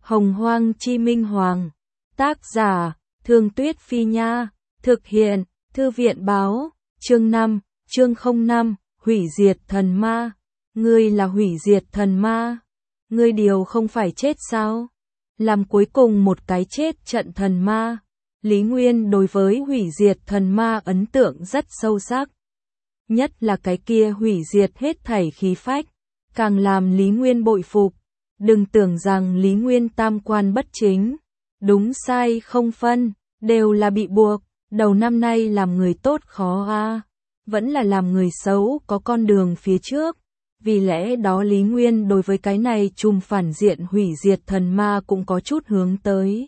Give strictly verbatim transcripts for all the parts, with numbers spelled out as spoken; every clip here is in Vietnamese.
Hồng Hoang Chi Minh Hoàng. Tác giả, Thương Tuyết Phi Nha. Thực hiện, Thư viện Báo. Chương năm, chương không năm, hủy diệt thần ma. Ngươi là hủy diệt thần ma. Ngươi điều không phải chết sao? Làm cuối cùng một cái chết trận thần ma. Lý Nguyên đối với hủy diệt thần ma ấn tượng rất sâu sắc. Nhất là cái kia hủy diệt hết thảy khí phách, càng làm Lý Nguyên bội phục. Đừng tưởng rằng Lý Nguyên tam quan bất chính, đúng sai không phân, đều là bị buộc, đầu năm nay làm người tốt khó a, vẫn là làm người xấu có con đường phía trước. Vì lẽ đó Lý Nguyên đối với cái này trùm phản diện hủy diệt thần ma cũng có chút hướng tới.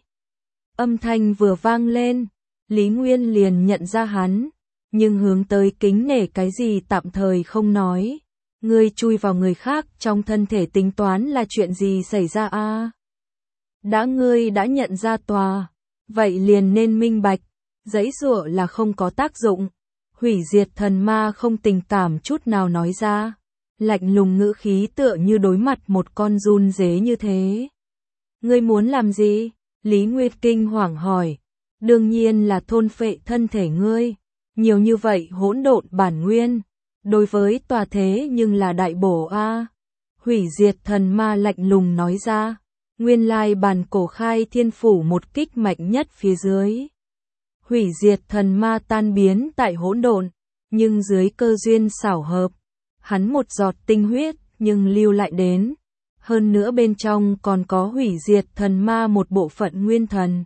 Âm thanh vừa vang lên, Lý Nguyên liền nhận ra hắn, nhưng hướng tới kính nể cái gì tạm thời không nói. Ngươi chui vào người khác trong thân thể tính toán là chuyện gì xảy ra a? À? Đã ngươi đã nhận ra tòa, vậy liền nên minh bạch, giãy giụa là không có tác dụng. Hủy diệt thần ma không tình cảm chút nào nói ra, lạnh lùng ngữ khí tựa như đối mặt một con run dế như thế. Ngươi muốn làm gì? Lý Nguyệt kinh hoàng hỏi. Đương nhiên là thôn phệ thân thể ngươi, nhiều như vậy hỗn độn bản nguyên. Đối với tòa thế nhưng là đại bổ a. Hủy diệt thần ma lạnh lùng nói ra. Nguyên lai bản cổ khai thiên phủ một kích mạnh nhất phía dưới. Hủy diệt thần ma tan biến tại hỗn độn, nhưng dưới cơ duyên xảo hợp, hắn một giọt tinh huyết nhưng lưu lại đến. Hơn nữa bên trong còn có hủy diệt thần ma một bộ phận nguyên thần.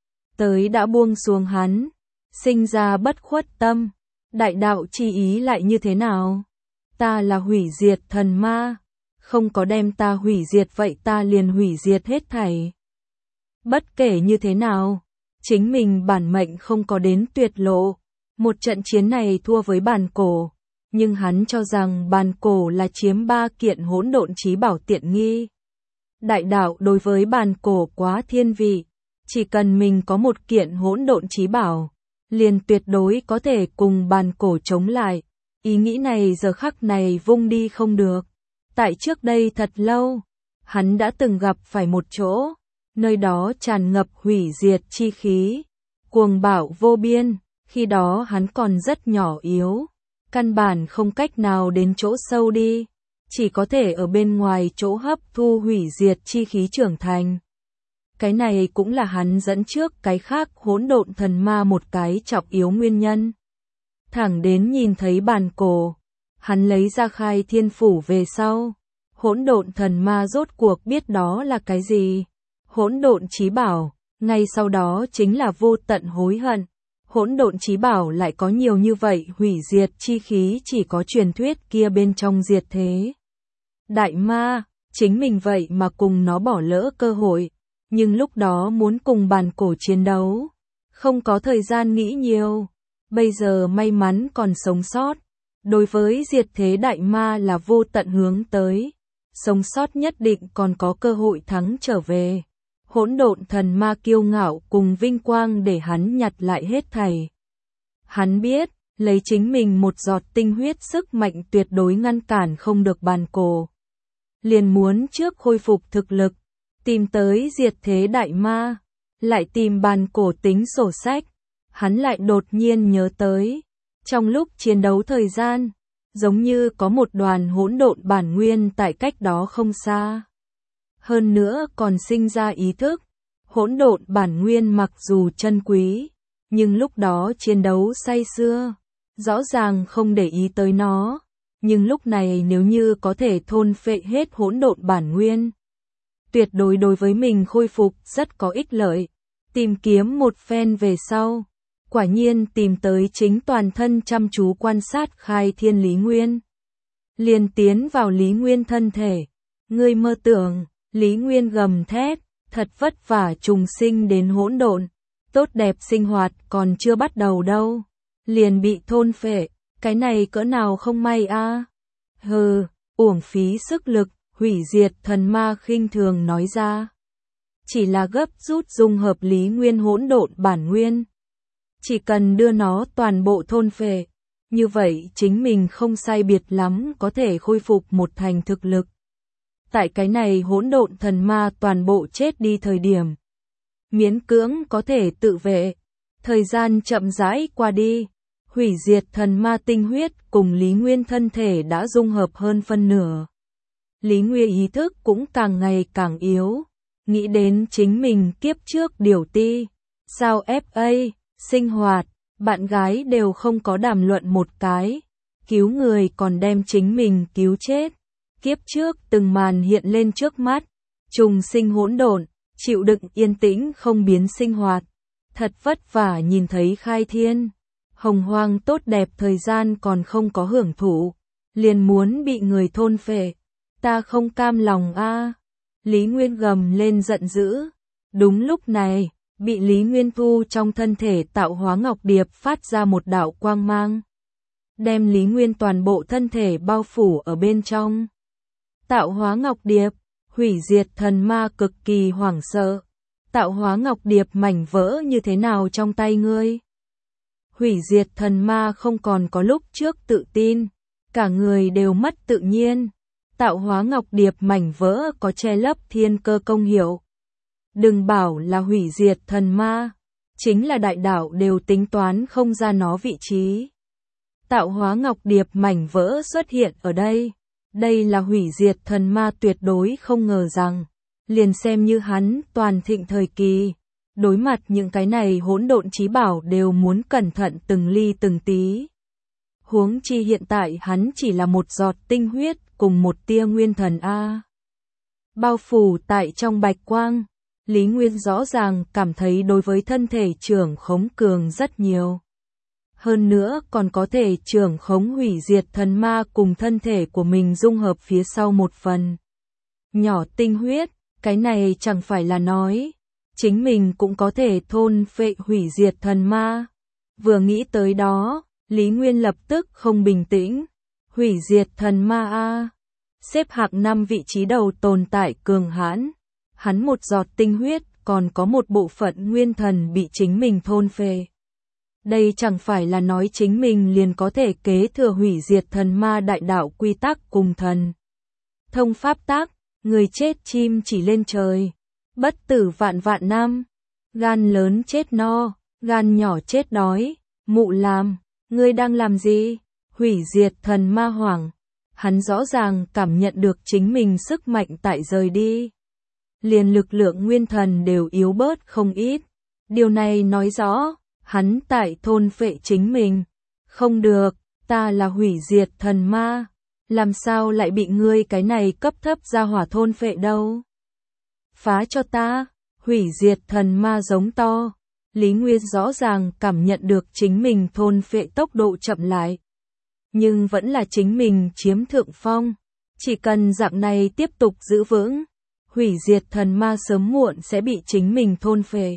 Tới đã buông xuống hắn, sinh ra bất khuất tâm. Đại đạo chi ý lại như thế nào? Ta là hủy diệt thần ma, không có đem ta hủy diệt vậy ta liền hủy diệt hết thảy. Bất kể như thế nào, chính mình bản mệnh không có đến tuyệt lộ. Một trận chiến này thua với bàn cổ, nhưng hắn cho rằng bàn cổ là chiếm ba kiện hỗn độn chí bảo tiện nghi. Đại đạo đối với bàn cổ quá thiên vị, chỉ cần mình có một kiện hỗn độn chí bảo, liền tuyệt đối có thể cùng bàn cổ chống lại. Ý nghĩ này giờ khắc này vung đi không được. Tại trước đây thật lâu, hắn đã từng gặp phải một chỗ, nơi đó tràn ngập hủy diệt chi khí, cuồng bạo vô biên. Khi đó hắn còn rất nhỏ yếu, căn bản không cách nào đến chỗ sâu đi, chỉ có thể ở bên ngoài chỗ hấp thu hủy diệt chi khí trưởng thành. Cái này cũng là hắn dẫn trước cái khác hỗn độn thần ma một cái trọng yếu nguyên nhân. Thẳng đến nhìn thấy bàn cổ, hắn lấy ra khai thiên phủ về sau, hỗn độn thần ma rốt cuộc biết đó là cái gì. Hỗn độn chí bảo, ngay sau đó chính là vô tận hối hận. Hỗn độn chí bảo lại có nhiều như vậy hủy diệt chi khí chỉ có truyền thuyết kia bên trong diệt thế. Đại ma, chính mình vậy mà cùng nó bỏ lỡ cơ hội. Nhưng lúc đó muốn cùng bàn cổ chiến đấu, không có thời gian nghĩ nhiều. Bây giờ may mắn còn sống sót. Đối với diệt thế đại ma là vô tận hướng tới. Sống sót nhất định còn có cơ hội thắng trở về. Hỗn độn thần ma kiêu ngạo cùng vinh quang để hắn nhặt lại hết thảy. Hắn biết, lấy chính mình một giọt tinh huyết sức mạnh tuyệt đối ngăn cản không được bàn cổ. Liền muốn trước khôi phục thực lực, tìm tới diệt thế đại ma, lại tìm bàn cổ tính sổ sách. Hắn lại đột nhiên nhớ tới, trong lúc chiến đấu thời gian, giống như có một đoàn hỗn độn bản nguyên tại cách đó không xa. Hơn nữa còn sinh ra ý thức, hỗn độn bản nguyên mặc dù chân quý, nhưng lúc đó chiến đấu say sưa, rõ ràng không để ý tới nó. Nhưng lúc này nếu như có thể thôn phệ hết hỗn độn bản nguyên, tuyệt đối đối với mình khôi phục rất có ích lợi. Tìm kiếm một phen về sau, quả nhiên tìm tới chính toàn thân chăm chú quan sát khai thiên Lý Nguyên. Liền tiến vào Lý Nguyên thân thể. Ngươi mơ tưởng, Lý Nguyên gầm thét, thật vất vả trùng sinh đến hỗn độn, tốt đẹp sinh hoạt còn chưa bắt đầu đâu, liền bị thôn phệ, cái này cỡ nào không may a. À? Hừ, uổng phí sức lực. Hủy diệt thần ma khinh thường nói ra. Chỉ là gấp rút dung hợp Lý Nguyên hỗn độn bản nguyên. Chỉ cần đưa nó toàn bộ thôn phệ, như vậy chính mình không sai biệt lắm có thể khôi phục một thành thực lực. tại cái này hỗn độn thần ma toàn bộ chết đi thời điểm. Miễn cưỡng có thể tự vệ. Thời gian chậm rãi qua đi, hủy diệt thần ma tinh huyết cùng Lý Nguyên thân thể đã dung hợp hơn phân nửa. Lý Nguyên ý thức cũng càng ngày càng yếu, nghĩ đến chính mình kiếp trước điều ti, sao ép a, sinh hoạt, bạn gái đều không có đàm luận một cái, cứu người còn đem chính mình cứu chết. Kiếp trước từng màn hiện lên trước mắt, trùng sinh hỗn độn, chịu đựng yên tĩnh không biến sinh hoạt, thật vất vả nhìn thấy khai thiên, hồng hoang tốt đẹp thời gian còn không có hưởng thụ, liền muốn bị người thôn phệ, ta không cam lòng a. Lý Nguyên gầm lên giận dữ, đúng lúc này, bị Lý Nguyên thu trong thân thể tạo hóa ngọc điệp phát ra một đạo quang mang, đem Lý Nguyên toàn bộ thân thể bao phủ ở bên trong. Tạo hóa ngọc điệp, hủy diệt thần ma cực kỳ hoảng sợ. Tạo hóa ngọc điệp mảnh vỡ như thế nào trong tay ngươi? Hủy diệt thần ma không còn có lúc trước tự tin, cả người đều mất tự nhiên. Tạo hóa ngọc điệp mảnh vỡ có che lấp thiên cơ công hiệu. Đừng bảo là hủy diệt thần ma, chính là đại đạo đều tính toán không ra nó vị trí. Tạo hóa ngọc điệp mảnh vỡ xuất hiện ở đây. Đây là hủy diệt thần ma tuyệt đối không ngờ rằng, liền xem như hắn toàn thịnh thời kỳ, đối mặt những cái này hỗn độn chí bảo đều muốn cẩn thận từng ly từng tí. Huống chi hiện tại hắn chỉ là một giọt tinh huyết cùng một tia nguyên thần A. Bao phủ tại trong bạch quang, Lý Nguyên rõ ràng cảm thấy đối với thân thể trưởng khống cường rất nhiều. Hơn nữa còn có thể trưởng khống hủy diệt thần ma cùng thân thể của mình dung hợp phía sau một phần. Nhỏ tinh huyết, cái này chẳng phải là nói, chính mình cũng có thể thôn phệ hủy diệt thần ma. Vừa nghĩ tới đó, Lý Nguyên lập tức không bình tĩnh. Hủy diệt thần ma A, xếp hạng năm vị trí đầu tồn tại cường hãn. Hắn một giọt tinh huyết còn có một bộ phận nguyên thần bị chính mình thôn phệ. Đây chẳng phải là nói chính mình liền có thể kế thừa hủy diệt thần ma đại đạo quy tắc cùng thần. Thông pháp tác, người chết chim chỉ lên trời, bất tử vạn vạn năm, gan lớn chết no, gan nhỏ chết đói, mụ làm, ngươi đang làm gì? Hủy diệt thần ma hoảng, hắn rõ ràng cảm nhận được chính mình sức mạnh tại rời đi. Liền lực lượng nguyên thần đều yếu bớt không ít, điều này nói rõ, hắn tại thôn phệ chính mình. Không được, ta là hủy diệt thần ma, làm sao lại bị ngươi cái này cấp thấp ra hỏa thôn phệ đâu? Phá cho ta, hủy diệt thần ma giống to. Lý Nguyên rõ ràng cảm nhận được chính mình thôn phệ tốc độ chậm lại. Nhưng vẫn là chính mình chiếm thượng phong. Chỉ cần dạng này tiếp tục giữ vững, hủy diệt thần ma sớm muộn sẽ bị chính mình thôn phệ.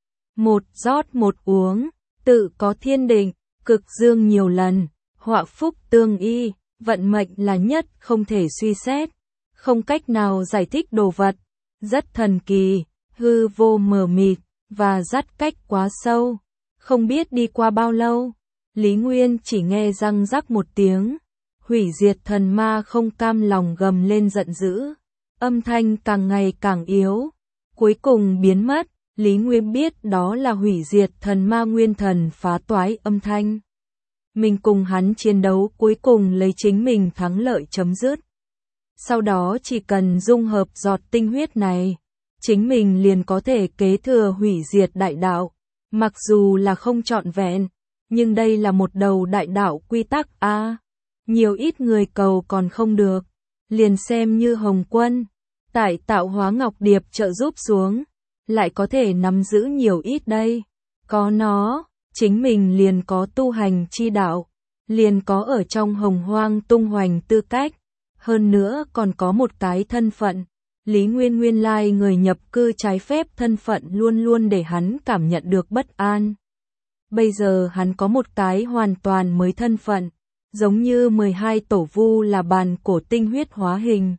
Một rót một uống, tự có thiên định, cực dương nhiều lần, họa phúc tương y, vận mệnh là nhất không thể suy xét, không cách nào giải thích đồ vật, rất thần kỳ, hư vô mờ mịt, và dắt cách quá sâu, không biết đi qua bao lâu. Lý Nguyên chỉ nghe răng rắc một tiếng, hủy diệt thần ma không cam lòng gầm lên giận dữ, âm thanh càng ngày càng yếu, cuối cùng biến mất. Lý Nguyên biết đó là hủy diệt thần ma nguyên thần phá toái âm thanh. Mình cùng hắn chiến đấu cuối cùng lấy chính mình thắng lợi chấm dứt. Sau đó chỉ cần dung hợp giọt tinh huyết này, chính mình liền có thể kế thừa hủy diệt đại đạo. Mặc dù là không trọn vẹn, nhưng đây là một đầu đại đạo quy tắc A. Nhiều ít người cầu còn không được, liền xem như Hồng Quân, tại tạo hóa ngọc điệp trợ giúp xuống, lại có thể nắm giữ nhiều ít đây. Có nó, chính mình liền có tu hành chi đạo, liền có ở trong hồng hoang tung hoành tư cách, hơn nữa còn có một cái thân phận. Lý Nguyên nguyên lai người nhập cư trái phép thân phận luôn luôn để hắn cảm nhận được bất an. Bây giờ hắn có một cái hoàn toàn mới thân phận, giống như mười hai tổ vu là bàn cổ tinh huyết hóa hình.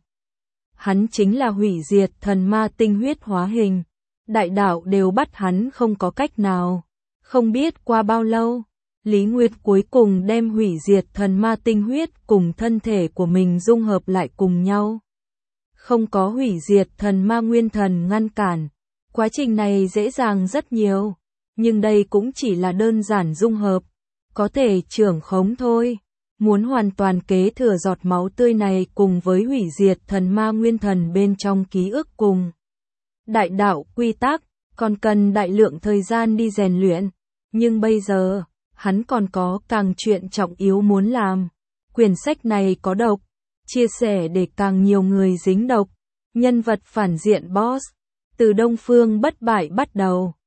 Hắn chính là hủy diệt thần ma tinh huyết hóa hình. Đại đạo đều bắt hắn không có cách nào. Không biết qua bao lâu, Lý Nguyệt cuối cùng đem hủy diệt thần ma tinh huyết cùng thân thể của mình dung hợp lại cùng nhau. không có hủy diệt thần ma nguyên thần ngăn cản. Quá trình này dễ dàng rất nhiều, nhưng đây cũng chỉ là đơn giản dung hợp, có thể trưởng khống thôi. Muốn hoàn toàn kế thừa giọt máu tươi này cùng với hủy diệt thần ma nguyên thần bên trong ký ức cùng đại đạo quy tắc, còn cần đại lượng thời gian đi rèn luyện. Nhưng bây giờ, hắn còn có càng chuyện trọng yếu muốn làm. Quyển sách này có độc, chia sẻ để càng nhiều người dính độc. Nhân vật phản diện boss, từ Đông Phương bất bại bắt đầu.